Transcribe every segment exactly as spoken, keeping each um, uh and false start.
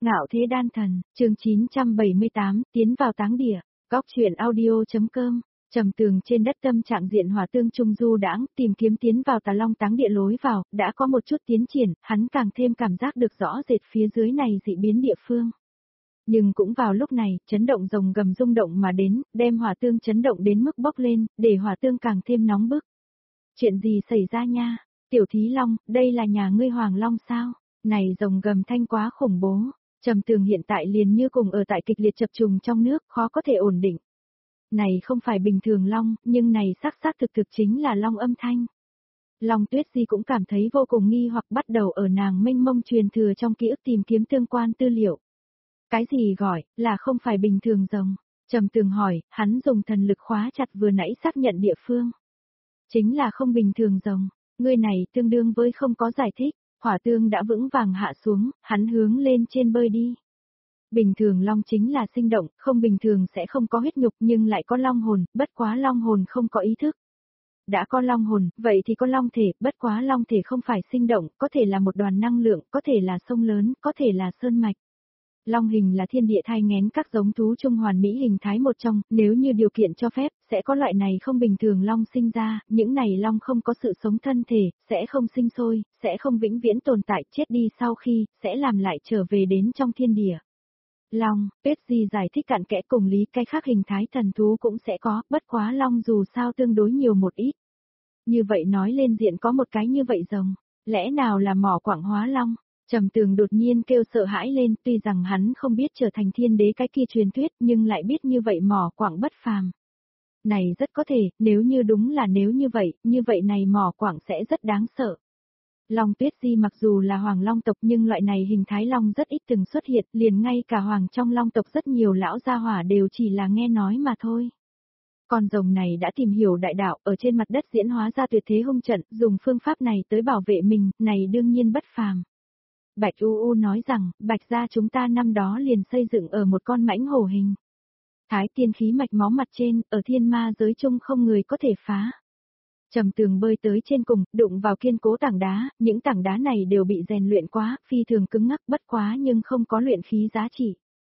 Ngạo thế đan thần, chương chín trăm bảy mươi tám, tiến vào táng địa, góc truyện audio.com. Trầm Tường trên đất tâm trạng diện hỏa tương trung du đãng, tìm kiếm tiến vào Tà Long táng địa lối vào, đã có một chút tiến triển, hắn càng thêm cảm giác được rõ rệt phía dưới này dị biến địa phương. Nhưng cũng vào lúc này, chấn động rồng gầm rung động mà đến, đem hỏa tương chấn động đến mức bốc lên, để hỏa tương càng thêm nóng bức. Chuyện gì xảy ra nha? Tiểu Thí Long, đây là nhà ngươi Hoàng Long sao? Này rồng gầm thanh quá khủng bố. Trầm Tường hiện tại liền như cùng ở tại kịch liệt chập trùng trong nước, khó có thể ổn định. Này không phải bình thường long, nhưng này xác xác thực thực chính là long âm thanh. Long Tuyết Di cũng cảm thấy vô cùng nghi hoặc bắt đầu ở nàng mênh mông truyền thừa trong ký ức tìm kiếm tương quan tư liệu. Cái gì gọi, là không phải bình thường rồng? Trầm Tường hỏi, hắn dùng thần lực khóa chặt vừa nãy xác nhận địa phương. Chính là không bình thường rồng, ngươi này tương đương với không có giải thích. Hỏa tương đã vững vàng hạ xuống, hắn hướng lên trên bơi đi. Bình thường long chính là sinh động, không bình thường sẽ không có huyết nhục nhưng lại có long hồn, bất quá long hồn không có ý thức. Đã có long hồn, vậy thì có long thể, bất quá long thể không phải sinh động, có thể là một đoàn năng lượng, có thể là sông lớn, có thể là sơn mạch. Long hình là thiên địa thai nghén các giống thú trung hoàn mỹ hình thái một trong, nếu như điều kiện cho phép, sẽ có loại này không bình thường long sinh ra, những này long không có sự sống thân thể, sẽ không sinh sôi, sẽ không vĩnh viễn tồn tại, chết đi sau khi, sẽ làm lại trở về đến trong thiên địa. Long, Tuyết Di giải thích cặn kẽ cùng lý cái khác hình thái thần thú cũng sẽ có, bất quá long dù sao tương đối nhiều một ít. Như vậy nói lên diện có một cái như vậy rồng, lẽ nào là mỏ quặng hóa long? Trầm Tường đột nhiên kêu sợ hãi lên, tuy rằng hắn không biết trở thành thiên đế cái kia truyền thuyết nhưng lại biết như vậy mỏ quặng bất phàm. Này rất có thể, nếu như đúng là nếu như vậy, như vậy này mỏ quặng sẽ rất đáng sợ. Long Tuyết Di mặc dù là hoàng long tộc nhưng loại này hình thái long rất ít từng xuất hiện, liền ngay cả hoàng trong long tộc rất nhiều lão gia hỏa đều chỉ là nghe nói mà thôi. Con rồng này đã tìm hiểu đại đạo, ở trên mặt đất diễn hóa ra tuyệt thế hung trận, dùng phương pháp này tới bảo vệ mình, này đương nhiên bất phàm. Bạch U U nói rằng, Bạch gia chúng ta năm đó liền xây dựng ở một con mãnh hổ hình. Thái tiên khí mạch máu mặt trên, ở thiên ma giới chung không người có thể phá. Trầm Tường bơi tới trên cùng, đụng vào kiên cố tảng đá, những tảng đá này đều bị rèn luyện quá, phi thường cứng ngắc bất quá nhưng không có luyện khí giá trị.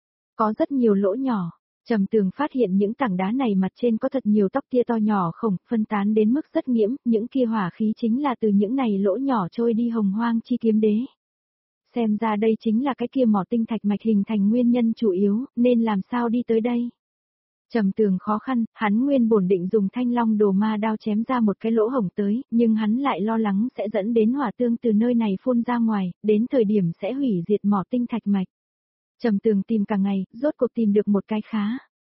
Có rất nhiều lỗ nhỏ. Trầm Tường phát hiện những tảng đá này mặt trên có thật nhiều tóc tia to nhỏ khổng, phân tán đến mức rất nghiễm, những kia hỏa khí chính là từ những này lỗ nhỏ trôi đi hồng hoang chi kiếm đế. Xem ra đây chính là cái kia mỏ tinh thạch mạch hình thành nguyên nhân chủ yếu, nên làm sao đi tới đây. Trầm Tường khó khăn, hắn nguyên bổn định dùng thanh long đồ ma đao chém ra một cái lỗ hổng tới, nhưng hắn lại lo lắng sẽ dẫn đến hỏa tương từ nơi này phun ra ngoài, đến thời điểm sẽ hủy diệt mỏ tinh thạch mạch. Trầm Tường tìm cả ngày, rốt cuộc tìm được một cái khá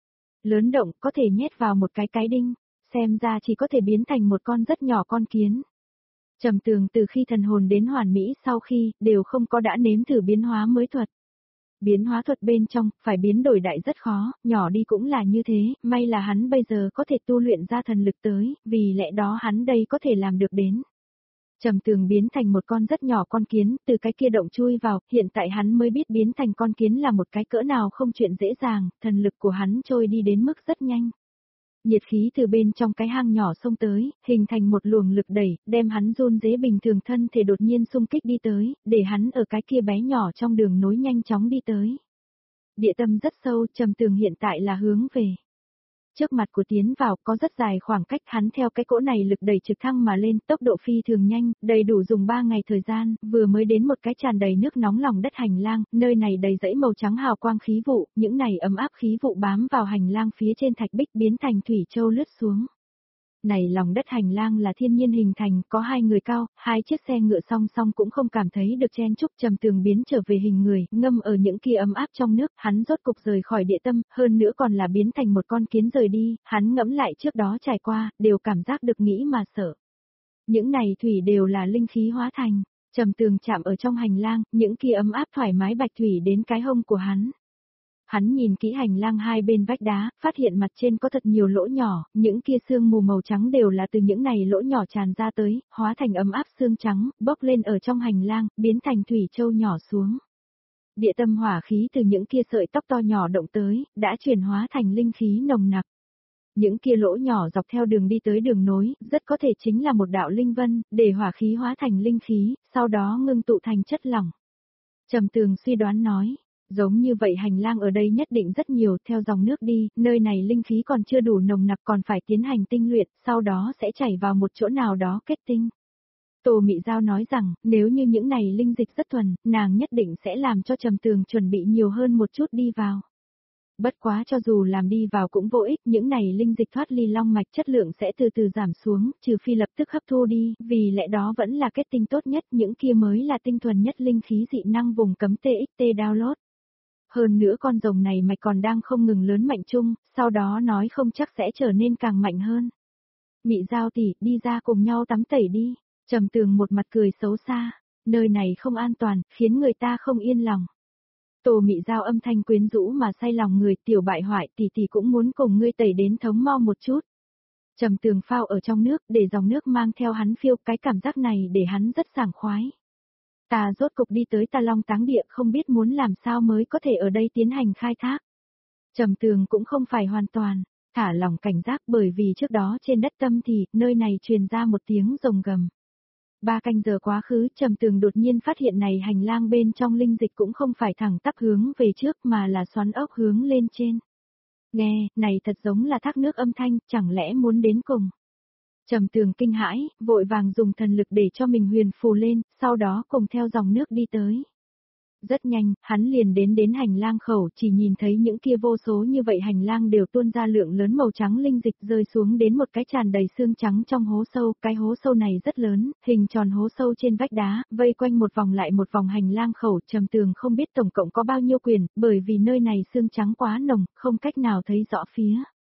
lớn động, có thể nhét vào một cái cái đinh, xem ra chỉ có thể biến thành một con rất nhỏ con kiến. Trầm Tường từ khi thần hồn đến hoàn mỹ sau khi, đều không có đã nếm thử biến hóa mới thuật. Biến hóa thuật bên trong, phải biến đổi đại rất khó, nhỏ đi cũng là như thế, may là hắn bây giờ có thể tu luyện ra thần lực tới, vì lẽ đó hắn đây có thể làm được đến. Trầm Tường biến thành một con rất nhỏ con kiến, từ cái kia động chui vào, hiện tại hắn mới biết biến thành con kiến là một cái cỡ nào không chuyện dễ dàng, thần lực của hắn trôi đi đến mức rất nhanh. Nhiệt khí từ bên trong cái hang nhỏ xông tới, hình thành một luồng lực đẩy, đem hắn run rế bình thường thân thể đột nhiên xung kích đi tới, để hắn ở cái kia bé nhỏ trong đường nối nhanh chóng đi tới. Địa tâm rất sâu, Trầm Tường hiện tại là hướng về trước mặt của tiến vào, có rất dài khoảng cách, hắn theo cái cỗ này lực đẩy trực thăng mà lên, tốc độ phi thường nhanh, đầy đủ dùng ba ngày thời gian, vừa mới đến một cái tràn đầy nước nóng lòng đất hành lang, nơi này đầy dãy màu trắng hào quang khí vụ, những này ấm áp khí vụ bám vào hành lang phía trên thạch bích biến thành thủy châu lướt xuống. Này lòng đất hành lang là thiên nhiên hình thành, có hai người cao, hai chiếc xe ngựa song song cũng không cảm thấy được chen chúc. Trầm Tường biến trở về hình người, ngâm ở những kia ấm áp trong nước, hắn rốt cục rời khỏi địa tâm, hơn nữa còn là biến thành một con kiến rời đi, hắn ngẫm lại trước đó trải qua, đều cảm giác được nghĩ mà sợ. Những này thủy đều là linh khí hóa thành, Trầm Tường chạm ở trong hành lang, những kia ấm áp thoải mái bạch thủy đến cái hông của hắn. Hắn nhìn kỹ hành lang hai bên vách đá, phát hiện mặt trên có thật nhiều lỗ nhỏ, những kia sương mù màu trắng đều là từ những này lỗ nhỏ tràn ra tới, hóa thành ấm áp sương trắng, bốc lên ở trong hành lang, biến thành thủy châu nhỏ xuống. Địa tâm hỏa khí từ những kia sợi tóc to nhỏ động tới, đã chuyển hóa thành linh khí nồng nặc. Những kia lỗ nhỏ dọc theo đường đi tới đường nối, rất có thể chính là một đạo linh vân, để hỏa khí hóa thành linh khí, sau đó ngưng tụ thành chất lỏng. Trầm Tường suy đoán nói. Giống như vậy hành lang ở đây nhất định rất nhiều, theo dòng nước đi, nơi này linh khí còn chưa đủ nồng nặc còn phải tiến hành tinh luyện, sau đó sẽ chảy vào một chỗ nào đó kết tinh. Tô Mị Giao nói rằng, nếu như những này linh dịch rất thuần, nàng nhất định sẽ làm cho Trầm Tường chuẩn bị nhiều hơn một chút đi vào. Bất quá cho dù làm đi vào cũng vô ích, những này linh dịch thoát ly long mạch chất lượng sẽ từ từ giảm xuống, trừ phi lập tức hấp thu đi, vì lẽ đó vẫn là kết tinh tốt nhất, những kia mới là tinh thuần nhất linh khí dị năng vùng cấm tê ích tê download. Hơn nữa con rồng này mạch còn đang không ngừng lớn mạnh chung, sau đó nói không chắc sẽ trở nên càng mạnh hơn. Mị Giao tỷ, đi ra cùng nhau tắm tẩy đi. Trầm Tường một mặt cười xấu xa, nơi này không an toàn, khiến người ta không yên lòng. Tô Mị Giao âm thanh quyến rũ mà say lòng người, tiểu bại hoại tỷ tỷ cũng muốn cùng ngươi tẩy đến thống mau một chút. Trầm Tường phao ở trong nước, để dòng nước mang theo hắn phiêu, cái cảm giác này để hắn rất sảng khoái. Ta rốt cục đi tới Tà Long Táng Địa, không biết muốn làm sao mới có thể ở đây tiến hành khai thác. Trầm Tường cũng không phải hoàn toàn thả lòng cảnh giác, bởi vì trước đó trên đất Tâm Thì, nơi này truyền ra một tiếng rồng gầm. Ba canh giờ quá khứ, Trầm Tường đột nhiên phát hiện này hành lang bên trong linh dịch cũng không phải thẳng tắp hướng về trước mà là xoắn ốc hướng lên trên. Nghe, này thật giống là thác nước âm thanh, chẳng lẽ muốn đến cùng. Trầm Tường kinh hãi, vội vàng dùng thần lực để cho mình huyền phù lên, sau đó cùng theo dòng nước đi tới. Rất nhanh, hắn liền đến đến hành lang khẩu, chỉ nhìn thấy những kia vô số như vậy hành lang đều tuôn ra lượng lớn màu trắng linh dịch rơi xuống đến một cái tràn đầy xương trắng trong hố sâu, cái hố sâu này rất lớn, hình tròn hố sâu trên vách đá, vây quanh một vòng lại một vòng hành lang khẩu. Trầm Tường không biết tổng cộng có bao nhiêu quyền, bởi vì nơi này xương trắng quá nồng, không cách nào thấy rõ phía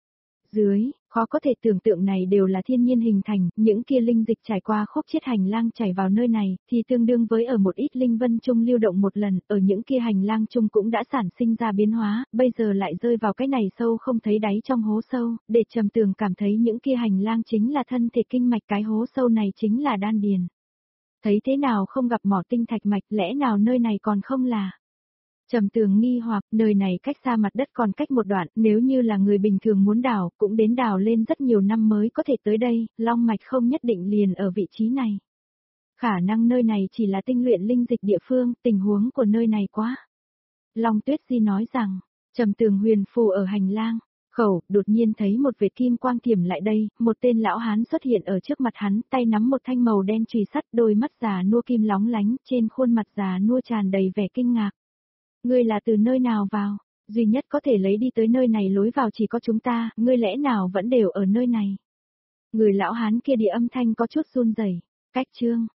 dưới, khó có thể tưởng tượng này đều là thiên nhiên hình thành, những kia linh dịch trải qua khúc chiết hành lang chảy vào nơi này, thì tương đương với ở một ít linh vân chung lưu động một lần, ở những kia hành lang chung cũng đã sản sinh ra biến hóa, bây giờ lại rơi vào cái này sâu không thấy đáy trong hố sâu, để Trầm Tường cảm thấy những kia hành lang chính là thân thể kinh mạch, cái hố sâu này chính là đan điền. Thấy thế nào không gặp mỏ tinh thạch mạch, lẽ nào nơi này còn không là... Trầm Tường nghi hoặc, nơi này cách xa mặt đất còn cách một đoạn, nếu như là người bình thường muốn đào, cũng đến đào lên rất nhiều năm mới có thể tới đây, long mạch không nhất định liền ở vị trí này. Khả năng nơi này chỉ là tinh luyện linh dịch địa phương, tình huống của nơi này quá. Long Tuyết Di nói rằng, Trầm Tường huyền phù ở hành lang khẩu, đột nhiên thấy một vệt kim quang tiềm lại đây, một tên lão hán xuất hiện ở trước mặt hắn, tay nắm một thanh màu đen chùy sắt, đôi mắt già nua kim lóng lánh, trên khuôn mặt già nua tràn đầy vẻ kinh ngạc. Ngươi là từ nơi nào vào? Duy nhất có thể lấy đi tới nơi này lối vào chỉ có chúng ta, ngươi lẽ nào vẫn đều ở nơi này? Người lão hán kia địa âm thanh có chút run rẩy. Cách chương